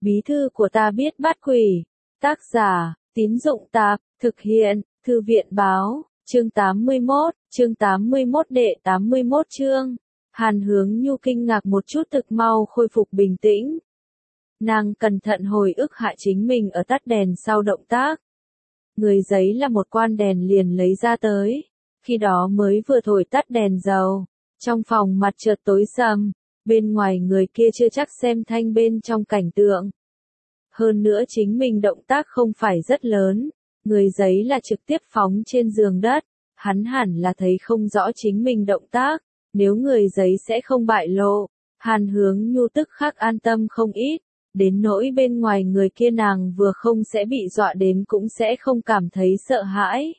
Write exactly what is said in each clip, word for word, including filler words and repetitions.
Bí thư của ta biết bắt quỷ. Tác giả, Tín Dụng Tạp, thực hiện, Thư viện Báo, chương tám mươi mốt, chương tám mươi mốt đệ tám mươi mốt chương. Hàn Hướng Nhu kinh ngạc một chút thực mau khôi phục bình tĩnh. Nàng cẩn thận hồi ức hạ chính mình ở tắt đèn sau động tác. Người giấy là một quan đèn liền lấy ra tới. Khi đó mới vừa thổi tắt đèn dầu. Trong phòng mặt chợt tối sầm. Bên ngoài người kia chưa chắc xem thanh bên trong cảnh tượng. Hơn nữa chính mình động tác không phải rất lớn. Người giấy là trực tiếp phóng trên giường đất. Hắn hẳn là thấy không rõ chính mình động tác. Nếu người giấy sẽ không bại lộ. Hàn Hướng Nhu tức khắc an tâm không ít. Đến nỗi bên ngoài người kia nàng vừa không sẽ bị dọa đến cũng sẽ không cảm thấy sợ hãi.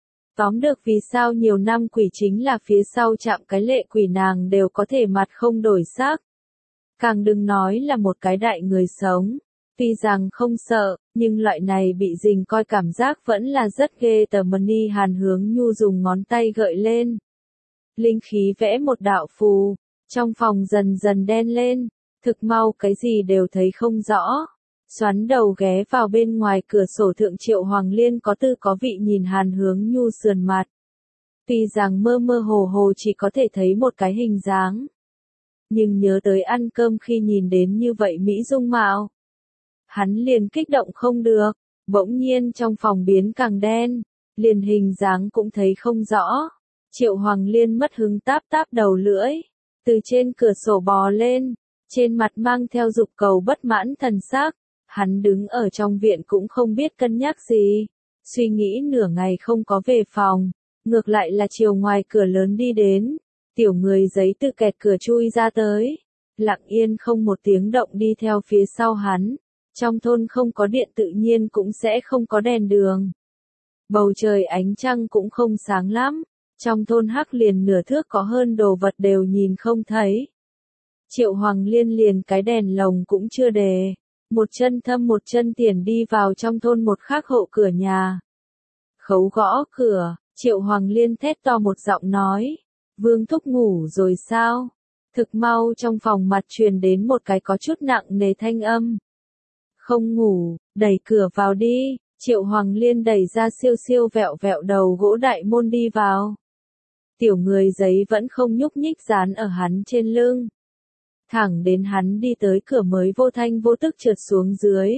Tóm được vì sao nhiều năm quỷ chính là phía sau chạm cái lệ quỷ nàng đều có thể mặt không đổi sắc. Càng đừng nói là một cái đại người sống. Tuy rằng không sợ, nhưng loại này bị rình coi cảm giác vẫn là rất ghê tởm. Ni Hàn Hướng Nhu dùng ngón tay gợi lên. Linh khí vẽ một đạo phù. Trong phòng dần dần đen lên. Thực mau cái gì đều thấy không rõ. Xoắn đầu ghé vào bên ngoài cửa sổ thượng Triệu Hoàng Liên có tư có vị nhìn Hàn Hướng Nhu sườn mặt. Tuy rằng mơ mơ hồ hồ chỉ có thể thấy một cái hình dáng. Nhưng nhớ tới ăn cơm khi nhìn đến như vậy Mỹ dung mạo. Hắn liền kích động không được, bỗng nhiên trong phòng biến càng đen, liền hình dáng cũng thấy không rõ. Triệu Hoàng Liên mất hứng táp táp đầu lưỡi, từ trên cửa sổ bò lên, trên mặt mang theo dục cầu bất mãn thần sắc. Hắn đứng ở trong viện cũng không biết cân nhắc gì, suy nghĩ nửa ngày không có về phòng, ngược lại là chiều ngoài cửa lớn đi đến, tiểu người giấy từ kẹt cửa chui ra tới, lặng yên không một tiếng động đi theo phía sau hắn. Trong thôn không có điện tự nhiên cũng sẽ không có đèn đường. Bầu trời ánh trăng cũng không sáng lắm, trong thôn hắc liền nửa thước có hơn đồ vật đều nhìn không thấy. Triệu Hoàng Liên liền cái đèn lồng cũng chưa đề. Một chân thâm một chân tiền đi vào trong thôn một khác hộ cửa nhà. Khấu gõ cửa, Triệu Hoàng Liên thét to một giọng nói. Vương thúc ngủ rồi sao? Thực mau trong phòng mặt truyền đến một cái có chút nặng nề thanh âm. Không ngủ, đẩy cửa vào đi. Triệu Hoàng Liên đẩy ra siêu siêu vẹo vẹo đầu gỗ đại môn đi vào. Tiểu người giấy vẫn không nhúc nhích dán ở hắn trên lưng. Thẳng đến hắn đi tới cửa mới vô thanh vô tức trượt xuống dưới.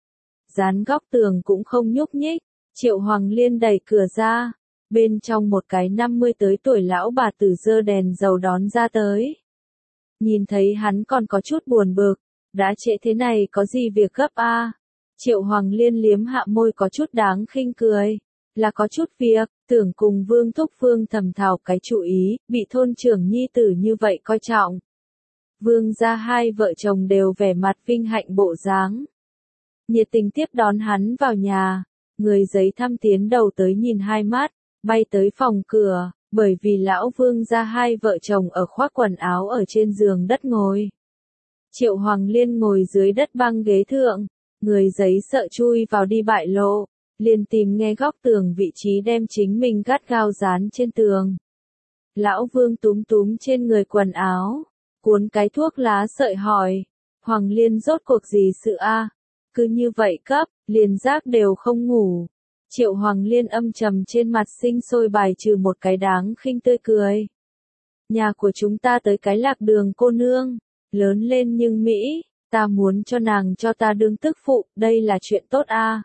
Dán góc tường cũng không nhúc nhích. Triệu Hoàng Liên đẩy cửa ra. Bên trong một cái năm mươi tới tuổi lão bà tử giơ đèn dầu đón ra tới. Nhìn thấy hắn còn có chút buồn bực. Đã trễ thế này có gì việc gấp a? À? Triệu Hoàng Liên liếm hạ môi có chút đáng khinh cười. Là có chút việc, tưởng cùng Vương thúc Vương thầm thảo cái chủ ý, bị thôn trưởng nhi tử như vậy coi trọng. Vương gia hai vợ chồng đều vẻ mặt vinh hạnh bộ dáng. Nhiệt tình tiếp đón hắn vào nhà, người giấy thăm tiến đầu tới nhìn hai mắt, bay tới phòng cửa, bởi vì lão Vương gia hai vợ chồng ở khoác quần áo ở trên giường đất ngồi. Triệu Hoàng Liên ngồi dưới đất băng ghế thượng, người giấy sợ chui vào đi bại lộ, liền tìm nghe góc tường vị trí đem chính mình gắt gao dán trên tường. Lão Vương túm túm trên người quần áo. Cuốn cái thuốc lá sợi hỏi, Hoàng Liên rốt cuộc gì sự a? À? Cứ như vậy cấp, liền giác đều không ngủ. Triệu Hoàng Liên âm trầm trên mặt sinh sôi bài trừ một cái đáng khinh tươi cười. Nhà của chúng ta tới cái lạc đường cô nương, lớn lên nhưng Mỹ, ta muốn cho nàng cho ta đương tức phụ, đây là chuyện tốt a. À?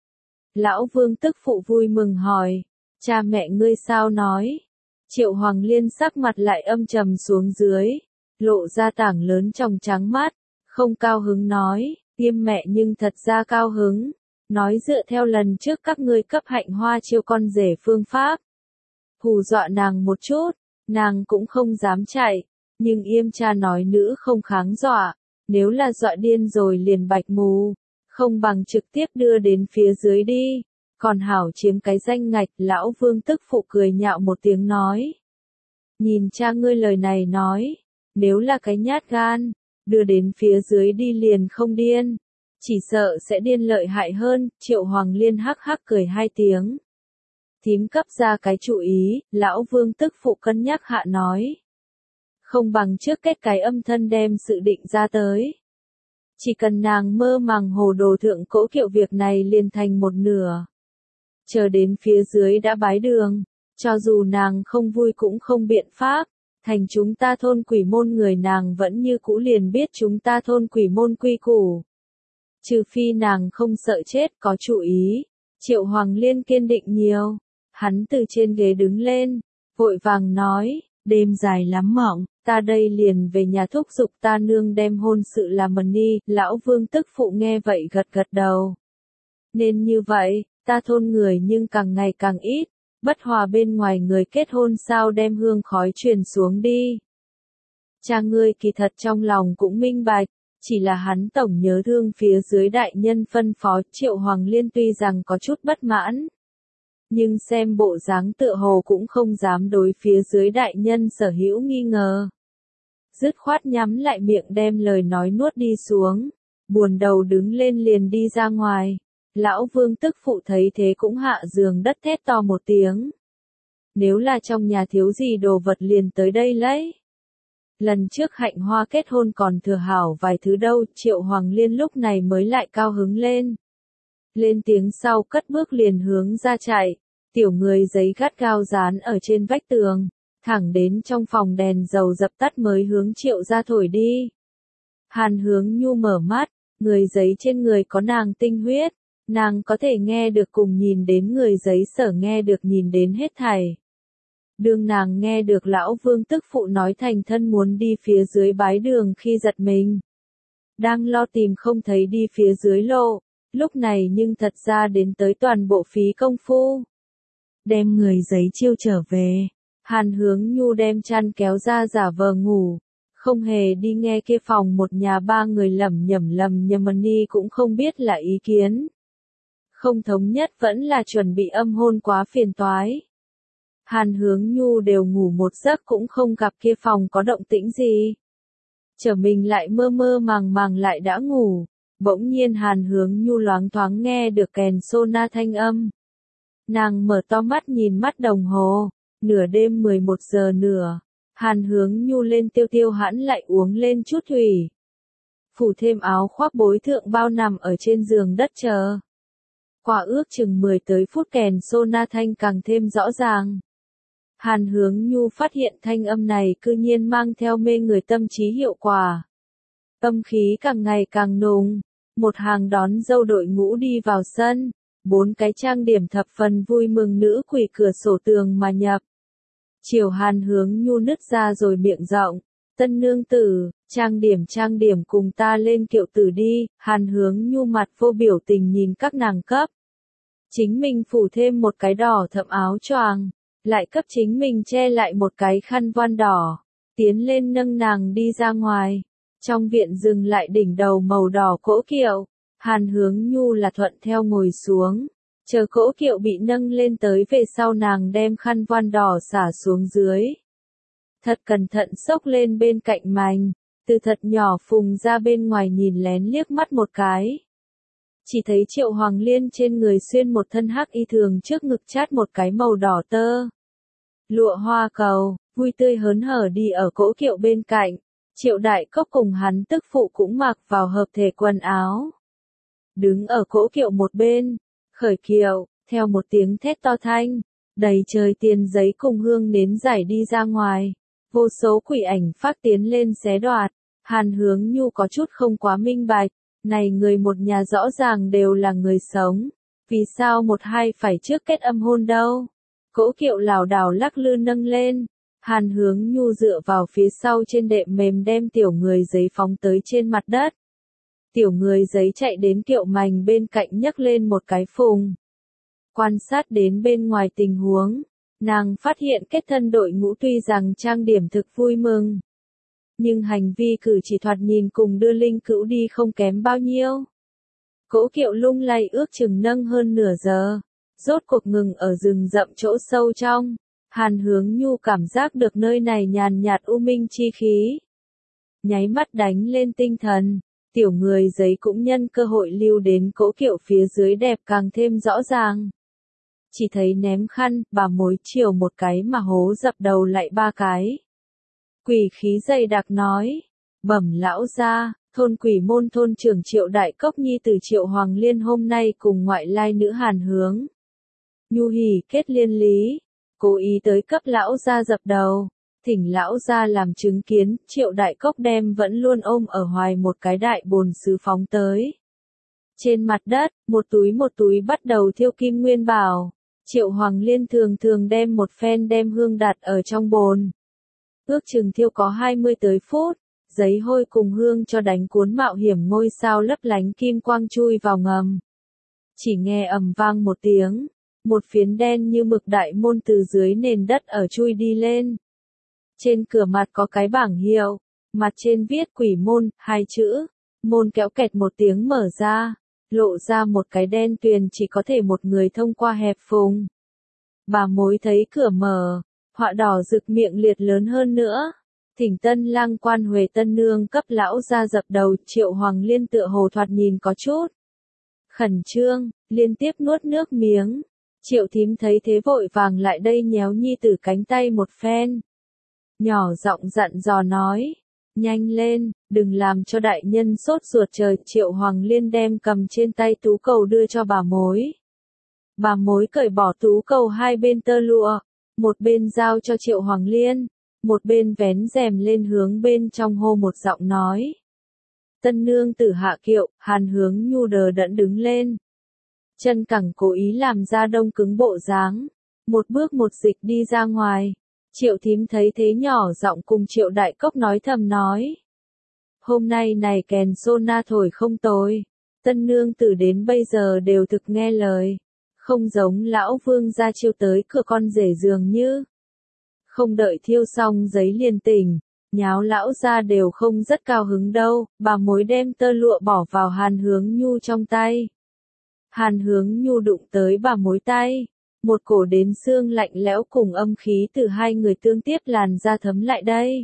Lão Vương tức phụ vui mừng hỏi, cha mẹ ngươi sao nói? Triệu Hoàng Liên sắc mặt lại âm trầm xuống dưới. Lộ ra tảng lớn trong trắng mắt, không cao hứng nói, tiêm mẹ nhưng thật ra cao hứng, nói dựa theo lần trước các ngươi cấp hạnh hoa chiêu con rể phương pháp. Hù dọa nàng một chút, nàng cũng không dám chạy, nhưng yêm cha nói nữ không kháng dọa, nếu là dọa điên rồi liền bạch mù, không bằng trực tiếp đưa đến phía dưới đi, còn hảo chiếm cái danh ngạch. Lão Vương tức phụ cười nhạo một tiếng nói. Nhìn cha ngươi lời này nói. Nếu là cái nhát gan, đưa đến phía dưới đi liền không điên. Chỉ sợ sẽ điên lợi hại hơn. Triệu Hoàng Liên hắc hắc cười hai tiếng. Thím cấp ra cái chủ ý, lão Vương tức phụ cân nhắc hạ nói. Không bằng trước kết cái âm thân đem sự định ra tới. Chỉ cần nàng mơ màng hồ đồ thượng cỗ kiệu việc này liền thành một nửa. Chờ đến phía dưới đã bái đường, cho dù nàng không vui cũng không biện pháp, thành chúng ta thôn quỷ môn người nàng vẫn như cũ liền biết chúng ta thôn quỷ môn quy củ. Trừ phi nàng không sợ chết có chủ ý, Triệu Hoàng Liên kiên định nhiều, hắn từ trên ghế đứng lên, vội vàng nói, đêm dài lắm mộng, ta đây liền về nhà thúc giục ta nương đem hôn sự làm mần đi, lão Vương tức phụ nghe vậy gật gật đầu. Nên như vậy, ta thôn người nhưng càng ngày càng ít, bất hòa bên ngoài người kết hôn sao đem hương khói truyền xuống đi. Cha ngươi kỳ thật trong lòng cũng minh bạch, chỉ là hắn tổng nhớ thương phía dưới đại nhân phân phó. Triệu Hoàng Liên tuy rằng có chút bất mãn, nhưng xem bộ dáng tựa hồ cũng không dám đối phía dưới đại nhân sở hữu nghi ngờ. Dứt khoát nhắm lại miệng đem lời nói nuốt đi xuống, buồn đầu đứng lên liền đi ra ngoài. Lão Vương tức phụ thấy thế cũng hạ giường đất thét to một tiếng. Nếu là trong nhà thiếu gì đồ vật liền tới đây lấy. Lần trước Hạnh Hoa kết hôn còn thừa hảo vài thứ đâu, Triệu Hoàng Liên lúc này mới lại cao hứng lên. Lên tiếng sau cất bước liền hướng ra chạy, tiểu người giấy gắt gao dán ở trên vách tường, thẳng đến trong phòng đèn dầu dập tắt mới hướng Triệu ra thổi đi. Hàn Hướng Nhu mở mắt, người giấy trên người có nàng tinh huyết, nàng có thể nghe được cùng nhìn đến người giấy sở nghe được nhìn đến hết thảy. Đương nàng nghe được lão Vương tức phụ nói thành thân muốn đi phía dưới bái đường khi giật mình. Đang lo tìm không thấy đi phía dưới lộ, lúc này nhưng thật ra đến tới toàn bộ phí công phu. Đem người giấy chiêu trở về, Hàn Hướng Nhu đem chăn kéo ra giả vờ ngủ, không hề đi nghe kia phòng một nhà ba người lẩm nhẩm lầm nhầm ni cũng không biết là ý kiến. Không thống nhất vẫn là chuẩn bị âm hôn quá phiền toái. Hàn Hướng Nhu đều ngủ một giấc cũng không gặp kia phòng có động tĩnh gì. Trở mình lại mơ mơ màng màng lại đã ngủ, bỗng nhiên Hàn Hướng Nhu loáng thoáng nghe được kèn sona thanh âm. Nàng mở to mắt nhìn mắt đồng hồ, nửa đêm mười một giờ nửa, Hàn Hướng Nhu lên tiêu tiêu hãn lại uống lên chút thủy. Phủ thêm áo khoác bối thượng bao nằm ở trên giường đất chờ. Qua ước chừng mười tới phút kèn sona thanh càng thêm rõ ràng. Hàn Hướng Nhu phát hiện thanh âm này cư nhiên mang theo mê người tâm trí hiệu quả. Âm khí càng ngày càng nùng, một hàng đón dâu đội ngũ đi vào sân, bốn cái trang điểm thập phần vui mừng nữ quỷ cửa sổ tường mà nhập. Chiều Hàn Hướng Nhu nứt ra rồi miệng rộng, tân nương tử, trang điểm trang điểm cùng ta lên kiệu tử đi. Hàn Hướng Nhu mặt vô biểu tình nhìn các nàng cấp. Chính mình phủ thêm một cái đỏ thẫm áo choàng, lại cấp chính mình che lại một cái khăn voan đỏ, tiến lên nâng nàng đi ra ngoài. Trong viện dừng lại đỉnh đầu màu đỏ cỗ kiệu, Hàn Hướng Nhu là thuận theo ngồi xuống, chờ cỗ kiệu bị nâng lên tới về sau nàng đem khăn voan đỏ xả xuống dưới. Thật cẩn thận xốc lên bên cạnh mành, từ thật nhỏ phùng ra bên ngoài nhìn lén liếc mắt một cái. Chỉ thấy Triệu Hoàng Liên trên người xuyên một thân hắc y thường trước ngực chát một cái màu đỏ tơ. Lụa hoa cầu, vui tươi hớn hở đi ở cỗ kiệu bên cạnh, Triệu Đại Cốc cùng hắn tức phụ cũng mặc vào hợp thể quần áo. Đứng ở cỗ kiệu một bên, khởi kiệu, theo một tiếng thét to thanh, đầy trời tiền giấy cùng hương nến giải đi ra ngoài, vô số quỷ ảnh phát tiến lên xé đoạt. Hàn Hướng Nhu có chút không quá minh bạch, này người một nhà rõ ràng đều là người sống, vì sao một hai phải trước kết âm hôn đâu? Cỗ kiệu lảo đảo lắc lư nâng lên, Hàn Hướng Nhu dựa vào phía sau trên đệm mềm đem tiểu người giấy phóng tới trên mặt đất. Tiểu người giấy chạy đến kiệu mành bên cạnh nhấc lên một cái phùng. Quan sát đến bên ngoài tình huống, nàng phát hiện kết thân đội ngũ tuy rằng trang điểm thực vui mừng, nhưng hành vi cử chỉ thoạt nhìn cùng đưa linh cữu đi không kém bao nhiêu. Cỗ kiệu lung lay ước chừng nâng hơn nửa giờ, rốt cuộc ngừng ở rừng rậm chỗ sâu trong. Hàn Hướng Nhu cảm giác được nơi này nhàn nhạt u minh chi khí. Nháy mắt đánh lên tinh thần, tiểu người giấy cũng nhân cơ hội lưu đến cỗ kiệu phía dưới đẹp càng thêm rõ ràng. Chỉ thấy ném khăn, bà mối chiều một cái mà hố dập đầu lại ba cái. Quỷ khí dày đặc nói, bẩm lão gia, thôn Quỷ Môn thôn trưởng Triệu Đại Cốc nhi tử Triệu Hoàng Liên hôm nay cùng ngoại lai nữ Hàn Hướng Nhu hỉ kết liên lý, cố ý tới cấp lão gia dập đầu, thỉnh lão gia làm chứng kiến. Triệu Đại Cốc đem vẫn luôn ôm ở hoài một cái đại bồn sứ phóng tới. Trên mặt đất, một túi một túi bắt đầu thiêu kim nguyên bảo. Triệu Hoàng Liên thường thường đem một phen đem hương đặt ở trong bồn. Ước chừng thiêu có hai mươi tới phút, giấy hôi cùng hương cho đánh cuốn mạo hiểm ngôi sao lấp lánh kim quang chui vào ngầm. Chỉ nghe ầm vang một tiếng, một phiến đen như mực đại môn từ dưới nền đất ở chui đi lên. Trên cửa mặt có cái bảng hiệu, mặt trên viết Quỷ Môn, hai chữ, môn kéo kẹt một tiếng mở ra, lộ ra một cái đen tuyền chỉ có thể một người thông qua hẹp phùng. Bà mối thấy cửa mở, họa đỏ rực miệng liệt lớn hơn nữa. Thỉnh Tân Lang Quan Huệ Tân Nương cấp lão ra dập đầu. Triệu Hoàng Liên tựa hồ thoạt nhìn có chút khẩn trương, liên tiếp nuốt nước miếng. Triệu thím thấy thế vội vàng lại đây nhéo nhi tử cánh tay một phen. Nhỏ giọng dặn dò nói, nhanh lên, đừng làm cho đại nhân sốt ruột. Trời. Triệu Hoàng Liên đem cầm trên tay tú cầu đưa cho bà mối. Bà mối cởi bỏ tú cầu hai bên tơ lụa, một bên giao cho Triệu Hoàng Liên, một bên vén rèm lên hướng bên trong hô một giọng nói. Tân nương tử hạ kiệu. Hàn Hướng Nhu đờ đẫn đứng lên. Chân cẳng cố ý làm ra đông cứng bộ dáng, một bước một dịch đi ra ngoài. Triệu thím thấy thế nhỏ giọng cùng Triệu Đại Cốc nói thầm nói. Hôm nay này kèn sô na thổi không tồi, tân nương tử đến bây giờ đều thực nghe lời, không giống lão vương ra chiêu tới cửa con rể dường như. Không đợi thiêu xong giấy liền tỉnh, nháo lão ra đều không rất cao hứng đâu. Bà mối đem tơ lụa bỏ vào Hàn Hướng Nhu trong tay. Hàn Hướng Nhu đụng tới bà mối tay, một cổ đến xương lạnh lẽo cùng âm khí từ hai người tương tiếp làn ra thấm lại đây.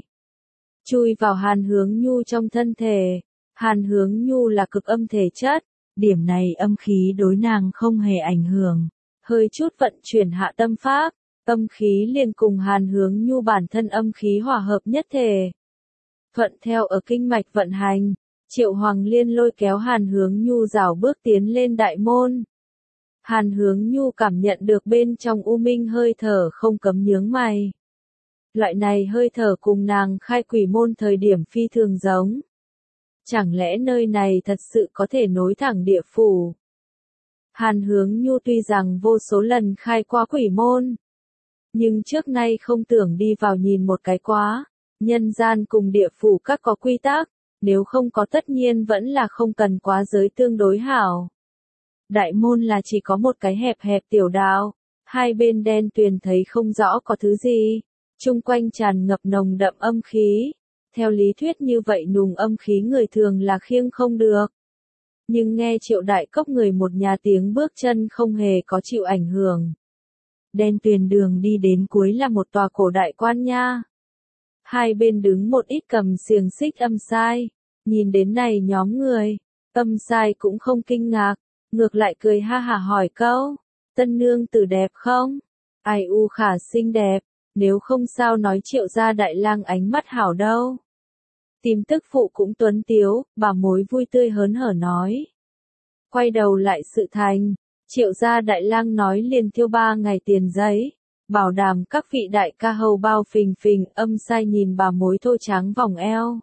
Chui vào Hàn Hướng Nhu trong thân thể. Hàn Hướng Nhu là cực âm thể chất, điểm này âm khí đối nàng không hề ảnh hưởng. Hơi chút vận chuyển hạ tâm pháp, âm khí liền cùng Hàn Hướng Nhu bản thân âm khí hòa hợp nhất thể. Thuận theo ở kinh mạch vận hành, Triệu Hoàng Liên lôi kéo Hàn Hướng Nhu rảo bước tiến lên đại môn. Hàn Hướng Nhu cảm nhận được bên trong u minh hơi thở không cấm nhướng mày. Loại này hơi thở cùng nàng khai quỷ môn thời điểm phi thường giống. Chẳng lẽ nơi này thật sự có thể nối thẳng địa phủ? Hàn Hướng Nhu tuy rằng vô số lần khai qua quỷ môn, nhưng trước nay không tưởng đi vào nhìn một cái quá. Nhân gian cùng địa phủ các có quy tắc, nếu không có tất nhiên vẫn là không cần quá giới tương đối hảo. Đại môn là chỉ có một cái hẹp hẹp tiểu đạo, hai bên đen tuyền thấy không rõ có thứ gì, chung quanh tràn ngập nồng đậm âm khí. Theo lý thuyết như vậy nùng âm khí người thường là khiêng không được. Nhưng nghe Triệu Đại Cốc người một nhà tiếng bước chân không hề có chịu ảnh hưởng. Đen tuyền đường đi đến cuối là một tòa cổ đại quan nha. Hai bên đứng một ít cầm xiềng xích âm sai. Nhìn đến này nhóm người, âm sai cũng không kinh ngạc, ngược lại cười ha hả hỏi câu, tân nương tử đẹp không? Ai u khả xinh đẹp, nếu không sao nói Triệu gia đại lang ánh mắt hảo đâu. Tìm tức phụ cũng tuấn tiếu, bà mối vui tươi hớn hở nói. Quay đầu lại sự thành, Triệu gia đại lang nói liền thiêu ba ngày tiền giấy, bảo đảm các vị đại ca hầu bao phình phình. Âm sai nhìn bà mối thô trắng vòng eo.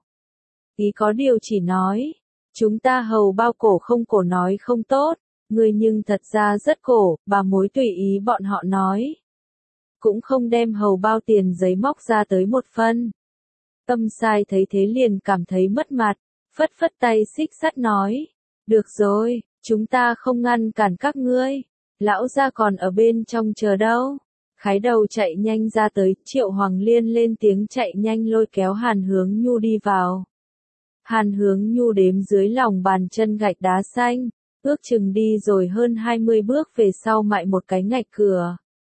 Ý có điều chỉ nói, chúng ta hầu bao cổ không cổ nói không tốt, người nhưng thật ra rất cổ. Bà mối tùy ý bọn họ nói. Cũng không đem hầu bao tiền giấy móc ra tới một phân. Âm sai thấy thế liền cảm thấy mất mặt, phất phất tay xích sắt nói, được rồi, chúng ta không ngăn cản các ngươi, lão gia còn ở bên trong chờ đâu. Khái đầu chạy nhanh ra tới. Triệu Hoàng Liên lên tiếng chạy nhanh lôi kéo Hàn Hướng Nhu đi vào. Hàn Hướng Nhu đếm dưới lòng bàn chân gạch đá xanh, ước chừng đi rồi hơn hai mươi bước về sau mại một cái ngạch cửa.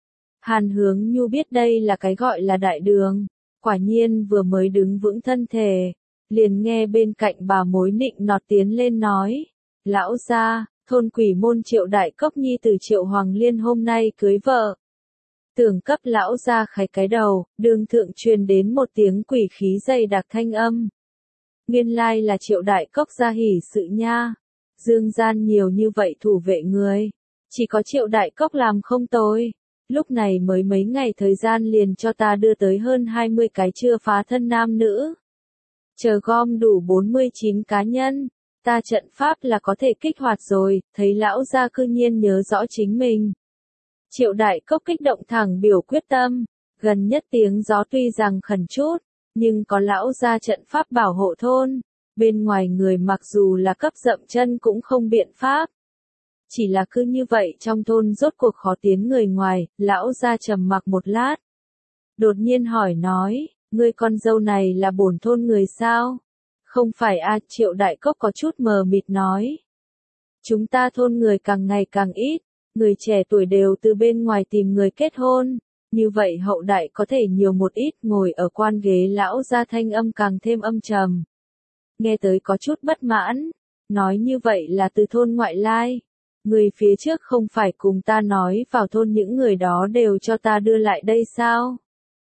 Hàn Hướng Nhu biết đây là cái gọi là đại đường, quả nhiên vừa mới đứng vững thân thể, liền nghe bên cạnh bà mối nịnh nọt tiến lên nói, lão gia, thôn Quỷ Môn Triệu Đại Cốc nhi từ Triệu Hoàng Liên hôm nay cưới vợ. Tưởng cấp lão gia khái cái đầu, đường thượng truyền đến một tiếng quỷ khí dày đặc thanh âm. Nguyên lai là Triệu Đại Cốc gia hỉ sự nha. Dương gian nhiều như vậy thủ vệ người, chỉ có Triệu Đại Cốc làm không tồi. Lúc này mới mấy ngày thời gian liền cho ta đưa tới hơn hai mươi cái chưa phá thân nam nữ. Chờ gom đủ bốn mươi chín cá nhân, ta trận pháp là có thể kích hoạt rồi, thấy lão gia cư nhiên nhớ rõ chính mình. Triệu Đại Cốc kích động thẳng biểu quyết tâm, gần nhất tiếng gió tuy rằng khẩn chút, nhưng có lão gia trận pháp bảo hộ thôn, bên ngoài người mặc dù là cấp dậm chân cũng không biện pháp. Chỉ là cứ như vậy trong thôn rốt cuộc khó tiến người ngoài, lão gia trầm mặc một lát. Đột nhiên hỏi nói, ngươi con dâu này là bổn thôn người sao? Không phải a, Triệu Đại Cốc có chút mờ mịt nói. Chúng ta thôn người càng ngày càng ít, người trẻ tuổi đều từ bên ngoài tìm người kết hôn, như vậy hậu đại có thể nhiều một ít. Ngồi ở quan ghế lão gia thanh âm càng thêm âm trầm. Nghe tới có chút bất mãn, nói như vậy là từ thôn ngoại lai. Người phía trước không phải cùng ta nói vào thôn những người đó đều cho ta đưa lại đây sao?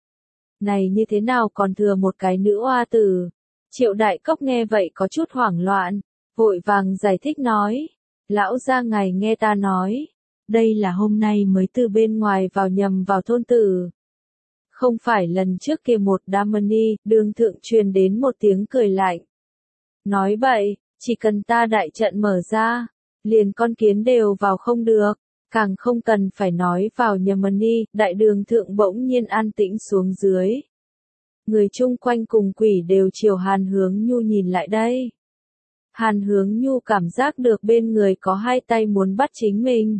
Này như thế nào còn thừa một cái nữ oa tử? Triệu Đại Cốc nghe vậy có chút hoảng loạn, vội vàng giải thích nói. Lão gia ngài nghe ta nói, đây là hôm nay mới từ bên ngoài vào nhầm vào thôn tử. Không phải lần trước kia một đam ni, đường thượng truyền đến một tiếng cười lạnh. Nói bậy, chỉ cần ta đại trận mở ra, liền con kiến đều vào không được, càng không cần phải nói vào nhầm ni, đại đường thượng bỗng nhiên an tĩnh xuống dưới. Người chung quanh cùng quỷ đều chiều Hàn Hướng Nhu nhìn lại đây. Hàn Hướng Nhu cảm giác được bên người có hai tay muốn bắt chính mình.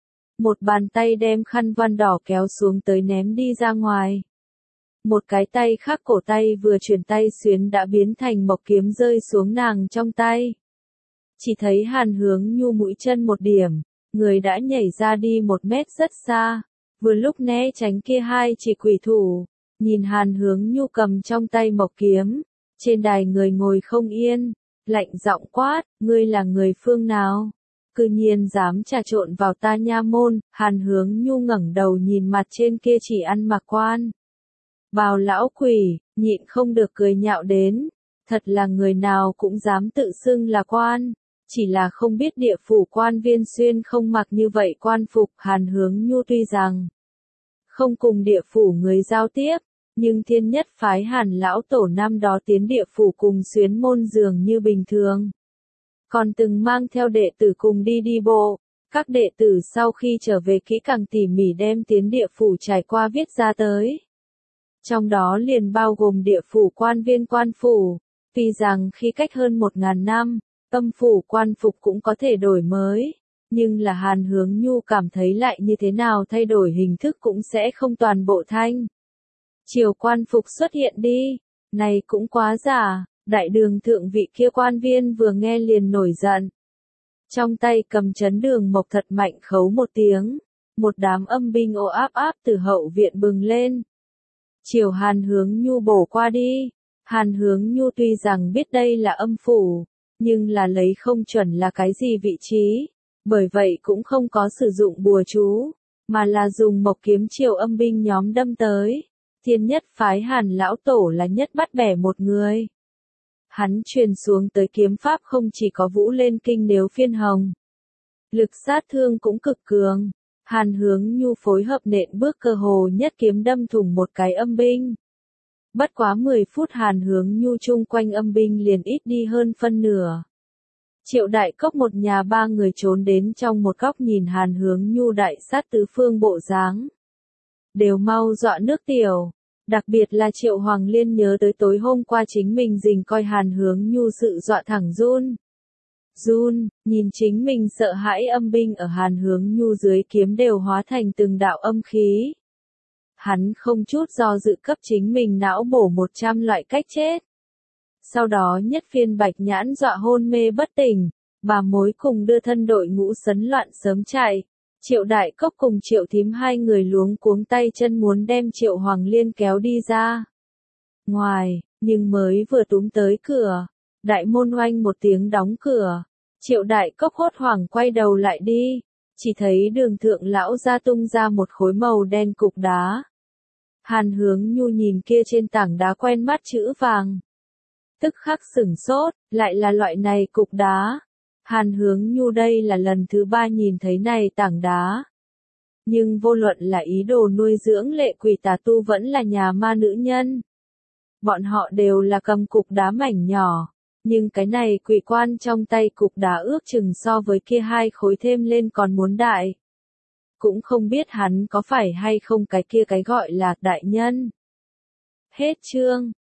Một bàn tay đem khăn voan đỏ kéo xuống tới ném đi ra ngoài. Một cái tay khác cổ tay vừa chuyển tay xuyến đã biến thành mộc kiếm rơi xuống nàng trong tay. Chỉ thấy Hàn Hướng Nhu mũi chân một điểm, người đã nhảy ra đi một mét rất xa, vừa lúc né tránh kia hai chỉ quỷ thủ, nhìn Hàn Hướng Nhu cầm trong tay mộc kiếm, trên đài người ngồi không yên, lạnh giọng quát, ngươi là người phương nào? Cư nhiên dám trà trộn vào ta nha môn. Hàn Hướng Nhu ngẩng đầu nhìn mặt trên kia chỉ ăn mặc quan bào lão quỷ, nhịn không được cười nhạo đến, thật là người nào cũng dám tự xưng là quan, chỉ là không biết địa phủ quan viên xuyên không mặc như vậy quan phục. Hàn Hướng Nhu tuy rằng không cùng địa phủ người giao tiếp, nhưng thiên nhất phái Hàn lão tổ năm đó tiến địa phủ cùng xuyến môn dường như bình thường. Còn từng mang theo đệ tử cùng đi đi bộ, các đệ tử sau khi trở về kỹ càng tỉ mỉ đem tiến địa phủ trải qua viết ra tới. Trong đó liền bao gồm địa phủ quan viên quan phủ, tuy rằng khi cách hơn một ngàn năm, âm phủ quan phục cũng có thể đổi mới, nhưng là Hàn Hướng Nhu cảm thấy lại như thế nào thay đổi hình thức cũng sẽ không toàn bộ thanh. Triều quan phục xuất hiện đi, này cũng quá giả. Đại đường thượng vị kia quan viên vừa nghe liền nổi giận. Trong tay cầm chấn đường mộc thật mạnh khấu một tiếng, một đám âm binh ồ áp áp từ hậu viện bừng lên. Chiều Hàn Hướng Nhu bổ qua đi. Hàn Hướng Nhu tuy rằng biết đây là âm phủ, nhưng là lấy không chuẩn là cái gì vị trí, bởi vậy cũng không có sử dụng bùa chú, mà là dùng mộc kiếm chiều âm binh nhóm đâm tới. Thiên nhất phái Hàn lão tổ là nhất bắt bẻ một người. Hắn truyền xuống tới kiếm pháp không chỉ có vũ lên kinh nếu phiên hồng, lực sát thương cũng cực cường. Hàn Hướng Nhu phối hợp nện bước cơ hồ nhất kiếm đâm thủng một cái âm binh. Bất quá mười phút Hàn Hướng Nhu chung quanh âm binh liền ít đi hơn phân nửa. Triệu Đại Cốc một nhà ba người trốn đến trong một góc nhìn Hàn Hướng Nhu đại sát tứ phương bộ dáng, đều mau dọa nước tiểu. Đặc biệt là Triệu Hoàng Liên nhớ tới tối hôm qua chính mình rình coi Hàn Hướng Nhu sự dọa thẳng run. Run, nhìn chính mình sợ hãi âm binh ở Hàn Hướng Nhu dưới kiếm đều hóa thành từng đạo âm khí. Hắn không chút do dự cấp chính mình não bổ một trăm loại cách chết. Sau đó nhất phiên bạch nhãn dọa hôn mê bất tỉnh, bà mối cùng đưa thân đội ngũ sấn loạn sớm chạy. Triệu Đại Cốc cùng Triệu Thím hai người luống cuống tay chân muốn đem Triệu Hoàng Liên kéo đi ra ngoài, nhưng mới vừa túm tới cửa, đại môn oanh một tiếng đóng cửa. Triệu Đại Cốc hốt hoảng quay đầu lại đi, chỉ thấy đường thượng lão ra tung ra một khối màu đen cục đá. Hàn Hướng Nhu nhìn kia trên tảng đá quen mắt chữ vàng, tức khắc sửng sốt, lại là loại này cục đá. Hàn Hướng Nhu đây là lần thứ ba nhìn thấy này tảng đá. Nhưng vô luận là ý đồ nuôi dưỡng lệ quỷ tà tu vẫn là nhà ma nữ nhân. Bọn họ đều là cầm cục đá mảnh nhỏ. Nhưng cái này quỷ quan trong tay cục đá ước chừng so với kia hai khối thêm lên còn muốn đại. Cũng không biết hắn có phải hay không cái kia cái gọi là đại nhân. Hết chương.